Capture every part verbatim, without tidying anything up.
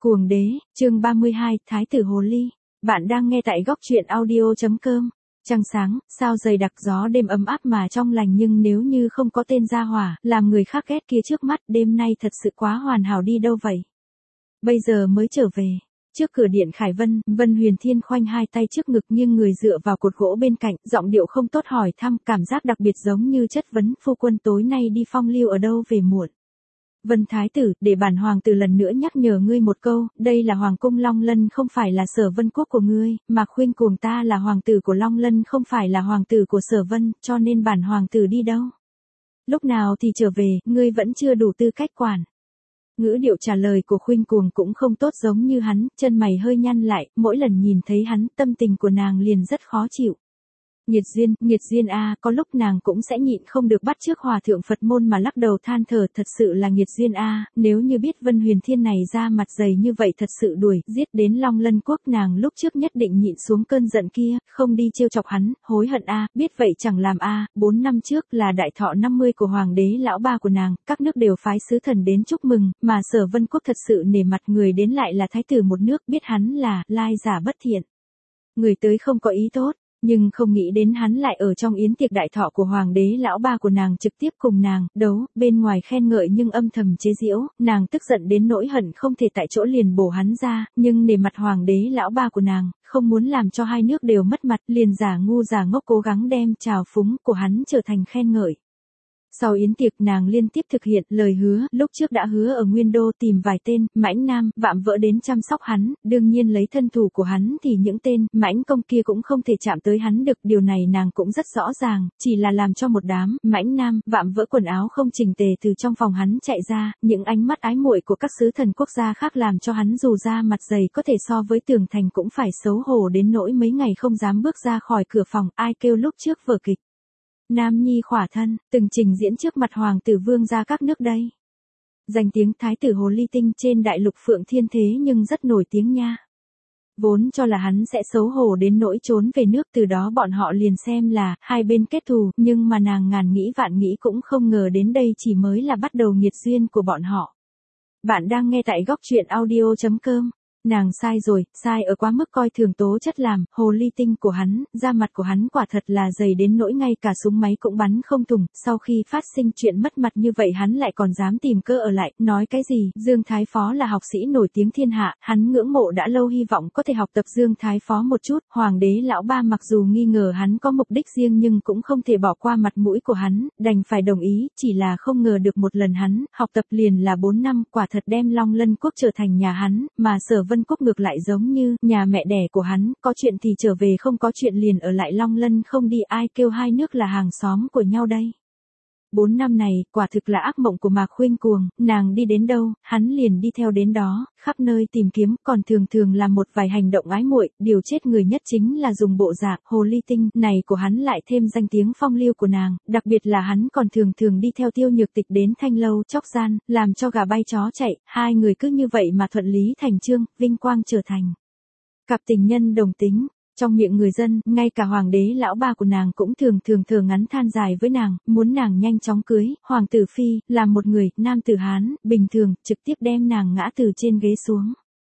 Cuồng đế, chương ba mươi hai, Thái tử Hồ Ly. Bạn đang nghe tại góc truyện audio chấm com. Trăng sáng, sao dày đặc, gió đêm ấm áp mà trong lành, nhưng nếu như không có tên gia hỏa, làm người khác ghét kia trước mắt, đêm nay thật sự quá hoàn hảo đi đâu vậy. Bây giờ mới trở về. Trước cửa điện Khải Vân, Vân Huyền Thiên khoanh hai tay trước ngực nghiêng người dựa vào cột gỗ bên cạnh, giọng điệu không tốt hỏi thăm, cảm giác đặc biệt giống như chất vấn, phu quân tối nay đi phong lưu ở đâu về muộn. Vân Thái tử, để bản hoàng tử lần nữa nhắc nhở ngươi một câu, đây là hoàng cung Long Lân, không phải là Sở Vân quốc của ngươi, mà khuyên cuồng ta là hoàng tử của Long Lân, không phải là hoàng tử của Sở Vân, cho nên bản hoàng tử đi đâu? Lúc nào thì trở về, ngươi vẫn chưa đủ tư cách quản. Ngữ điệu trả lời của khuyên cuồng cũng không tốt giống như hắn, chân mày hơi nhăn lại, mỗi lần nhìn thấy hắn, tâm tình của nàng liền rất khó chịu. Nghiệt duyên, nghiệt duyên a, có lúc nàng cũng sẽ nhịn không được bắt chước hòa thượng Phật môn mà lắc đầu than thở, thật sự là nghiệt duyên a, nếu như biết Vân Huyền Thiên này ra mặt dày như vậy thật sự đuổi, giết đến Long Lân quốc, nàng lúc trước nhất định nhịn xuống cơn giận kia, không đi trêu chọc hắn, hối hận a, biết vậy chẳng làm a, bốn năm trước là đại thọ năm mươi của hoàng đế lão ba của nàng, các nước đều phái sứ thần đến chúc mừng, mà Sở Vân quốc thật sự nể mặt, người đến lại là thái tử một nước, biết hắn là lai giả bất thiện. Người tới không có ý tốt. Nhưng không nghĩ đến hắn lại ở trong yến tiệc đại thọ của hoàng đế lão ba của nàng trực tiếp cùng nàng đấu, bên ngoài khen ngợi nhưng âm thầm chế giễu, nàng tức giận đến nỗi hận không thể tại chỗ liền bổ hắn ra, nhưng nể mặt hoàng đế lão ba của nàng, không muốn làm cho hai nước đều mất mặt, liền giả ngu giả ngốc cố gắng đem trào phúng của hắn trở thành khen ngợi. Sau yến tiệc nàng liên tiếp thực hiện lời hứa, lúc trước đã hứa ở Nguyên Đô tìm vài tên, mãnh nam, vạm vỡ đến chăm sóc hắn, đương nhiên lấy thân thủ của hắn thì những tên, mãnh công kia cũng không thể chạm tới hắn được, điều này nàng cũng rất rõ ràng, chỉ là làm cho một đám, mãnh nam, vạm vỡ quần áo không chỉnh tề từ trong phòng hắn chạy ra, những ánh mắt ái muội của các sứ thần quốc gia khác làm cho hắn dù ra mặt dày có thể so với tường thành cũng phải xấu hổ đến nỗi mấy ngày không dám bước ra khỏi cửa phòng, ai kêu lúc trước vở kịch. Nam nhi khỏa thân, từng trình diễn trước mặt hoàng tử vương gia các nước đây. Danh tiếng thái tử Hồ Ly Tinh trên đại lục Phượng Thiên thế nhưng rất nổi tiếng nha. Vốn cho là hắn sẽ xấu hổ đến nỗi trốn về nước, từ đó bọn họ liền xem là hai bên kết thù, nhưng mà nàng ngàn nghĩ vạn nghĩ cũng không ngờ đến đây chỉ mới là bắt đầu nghiệt duyên của bọn họ. Bạn đang nghe tại góc truyện audio chấm com. Nàng sai rồi, sai ở quá mức coi thường tố chất làm, hồ ly tinh của hắn, da mặt của hắn quả thật là dày đến nỗi ngay cả súng máy cũng bắn không thủng, sau khi phát sinh chuyện mất mặt như vậy hắn lại còn dám tìm cơ ở lại, nói cái gì, Dương Thái Phó là học sĩ nổi tiếng thiên hạ, hắn ngưỡng mộ đã lâu hy vọng có thể học tập Dương Thái Phó một chút, hoàng đế lão ba mặc dù nghi ngờ hắn có mục đích riêng nhưng cũng không thể bỏ qua mặt mũi của hắn, đành phải đồng ý, chỉ là không ngờ được một lần hắn, học tập liền là bốn năm, quả thật đem Long Lân quốc trở thành nhà hắn, mà Sở Vân quốc ngược lại giống như nhà mẹ đẻ của hắn, có chuyện thì trở về, không có chuyện liền ở lại Long Lân không đi, ai kêu hai nước là hàng xóm của nhau đây. Bốn năm này, quả thực là ác mộng của Mạc Khuynh Cuồng, nàng đi đến đâu, hắn liền đi theo đến đó, khắp nơi tìm kiếm, còn thường thường làm một vài hành động ái muội, điều chết người nhất chính là dùng bộ dạng hồ ly tinh này của hắn lại thêm danh tiếng phong lưu của nàng, đặc biệt là hắn còn thường thường đi theo Tiêu Nhược Tịch đến thanh lâu chóc gian, làm cho gà bay chó chạy, hai người cứ như vậy mà thuận lý thành chương, vinh quang trở thành cặp tình nhân đồng tính. Trong miệng người dân, ngay cả hoàng đế lão ba của nàng cũng thường thường thở ngắn than dài với nàng, muốn nàng nhanh chóng cưới, hoàng tử phi, làm một người, nam tử Hán, bình thường, trực tiếp đem nàng ngã từ trên ghế xuống.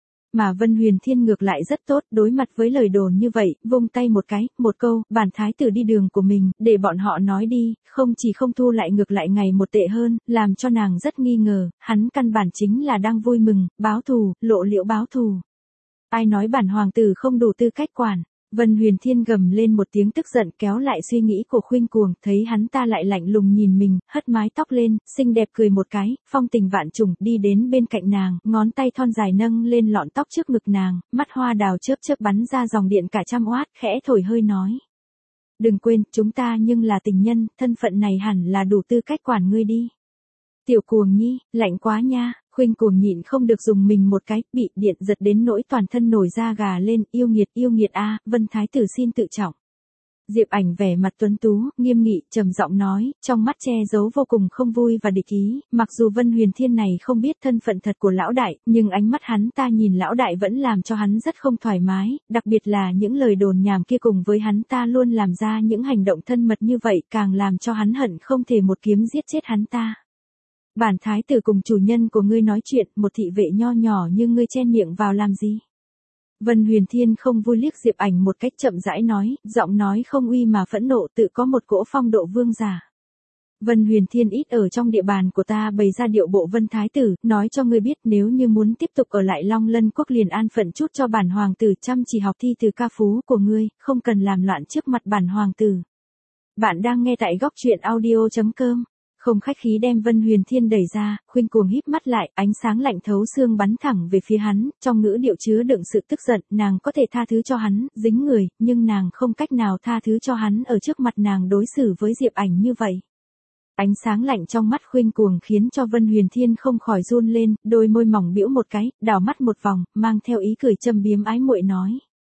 Mà Vân Huyền Thiên ngược lại rất tốt, đối mặt với lời đồn như vậy, vung tay một cái, một câu, bản thái tử đi đường của mình, để bọn họ nói đi, không chỉ không thu lại ngược lại ngày một tệ hơn, làm cho nàng rất nghi ngờ, hắn căn bản chính là đang vui mừng, báo thù, lộ liễu báo thù. Ai nói bản hoàng tử không đủ tư cách quản. Vân Huyền Thiên gầm lên một tiếng tức giận, kéo lại suy nghĩ của Khuynh Cuồng, thấy hắn ta lại lạnh lùng nhìn mình, hất mái tóc lên, xinh đẹp cười một cái, phong tình vạn trùng, đi đến bên cạnh nàng, ngón tay thon dài nâng lên lọn tóc trước ngực nàng, mắt hoa đào chớp chớp bắn ra dòng điện cả trăm oát, khẽ thổi hơi nói. Đừng quên, chúng ta nhưng là tình nhân, thân phận này hẳn là đủ tư cách quản ngươi đi. Tiểu Cuồng nhi, lạnh quá nha. Khuynh Cuồng nhịn không được dùng mình một cái, bị điện giật đến nỗi toàn thân nổi da gà lên, yêu nghiệt yêu nghiệt a, Vân Thái tử xin tự trọng. Diệp Ảnh vẻ mặt tuấn tú, nghiêm nghị, trầm giọng nói, trong mắt che giấu vô cùng không vui và địch ý, mặc dù Vân Huyền Thiên này không biết thân phận thật của lão đại, nhưng ánh mắt hắn ta nhìn lão đại vẫn làm cho hắn rất không thoải mái, đặc biệt là những lời đồn nhảm kia cùng với hắn ta luôn làm ra những hành động thân mật như vậy, càng làm cho hắn hận không thể một kiếm giết chết hắn ta. Bản thái tử cùng chủ nhân của ngươi nói chuyện, một thị vệ nho nhỏ như ngươi chen miệng vào làm gì? Vân Huyền Thiên không vui liếc Diệp Ảnh một cách chậm rãi nói, giọng nói không uy mà phẫn nộ, tự có một cỗ phong độ vương giả. Vân Huyền Thiên ít ở trong địa bàn của ta bày ra điệu bộ Vân Thái tử, nói cho ngươi biết nếu như muốn tiếp tục ở lại Long Lân quốc liền an phận chút cho bản hoàng tử, chăm chỉ học thi từ ca phú của ngươi, không cần làm loạn trước mặt bản hoàng tử. Bạn đang nghe tại góc truyện audio chấm com. Không khách khí đem Vân Huyền Thiên đẩy ra, Khuynh Cuồng híp mắt lại, ánh sáng lạnh thấu xương bắn thẳng về phía hắn, trong ngữ điệu chứa đựng sự tức giận, nàng có thể tha thứ cho hắn, dính người, nhưng nàng không cách nào tha thứ cho hắn ở trước mặt nàng đối xử với Diệp Ảnh như vậy. Ánh sáng lạnh trong mắt Khuynh Cuồng khiến cho Vân Huyền Thiên không khỏi run lên, đôi môi mỏng bĩu một cái, đảo mắt một vòng, mang theo ý cười châm biếm ái muội nói.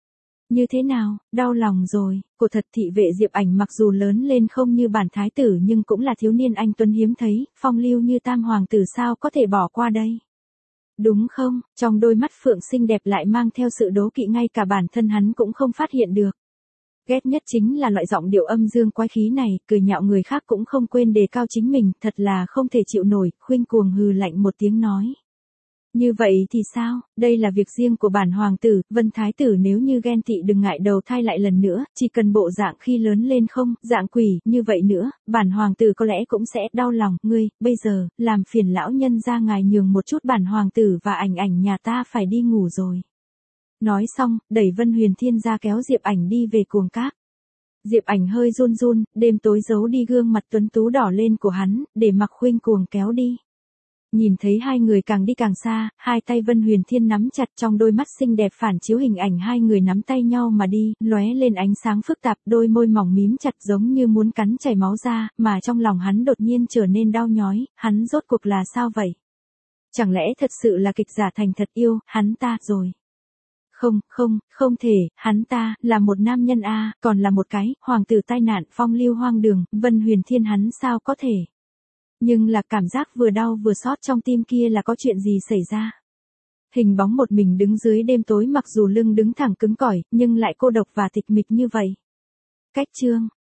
Như thế nào, đau lòng rồi, cổ thật thị vệ Diệp Ảnh mặc dù lớn lên không như bản thái tử nhưng cũng là thiếu niên anh tuấn hiếm thấy, phong lưu như tam hoàng tử sao có thể bỏ qua đây. Đúng không, trong đôi mắt phượng xinh đẹp lại mang theo sự đố kỵ ngay cả bản thân hắn cũng không phát hiện được. Ghét nhất chính là loại giọng điệu âm dương quái khí này, cười nhạo người khác cũng không quên đề cao chính mình, thật là không thể chịu nổi, Khuynh Cuồng hừ lạnh một tiếng nói. Như vậy thì sao, đây là việc riêng của bản hoàng tử, Vân Thái tử nếu như ghen tị đừng ngại đầu thai lại lần nữa, chỉ cần bộ dạng khi lớn lên không, dạng quỷ, như vậy nữa, bản hoàng tử có lẽ cũng sẽ đau lòng, ngươi, bây giờ, làm phiền lão nhân ra ngài nhường một chút bản hoàng tử và Ảnh Ảnh nhà ta phải đi ngủ rồi. Nói xong, đẩy Vân Huyền Thiên ra kéo Diệp Ảnh đi về cuồng các. Diệp Ảnh hơi run run, đêm tối giấu đi gương mặt tuấn tú đỏ lên của hắn, để mặc Khuynh Cuồng kéo đi. Nhìn thấy hai người càng đi càng xa, hai tay Vân Huyền Thiên nắm chặt, trong đôi mắt xinh đẹp phản chiếu hình ảnh hai người nắm tay nhau mà đi, lóe lên ánh sáng phức tạp, đôi môi mỏng mím chặt giống như muốn cắn chảy máu ra, mà trong lòng hắn đột nhiên trở nên đau nhói, hắn rốt cuộc là sao vậy? Chẳng lẽ thật sự là kịch giả thành thật yêu, hắn ta rồi? Không, không, không thể, hắn ta, là một nam nhân a, còn là một cái, hoàng tử tai nạn, phong lưu hoang đường, Vân Huyền Thiên hắn sao có thể? Nhưng là cảm giác vừa đau vừa xót trong tim kia là có chuyện gì xảy ra? Hình bóng một mình đứng dưới đêm tối mặc dù lưng đứng thẳng cứng cỏi, nhưng lại cô độc và tịch mịch như vậy. Cách chương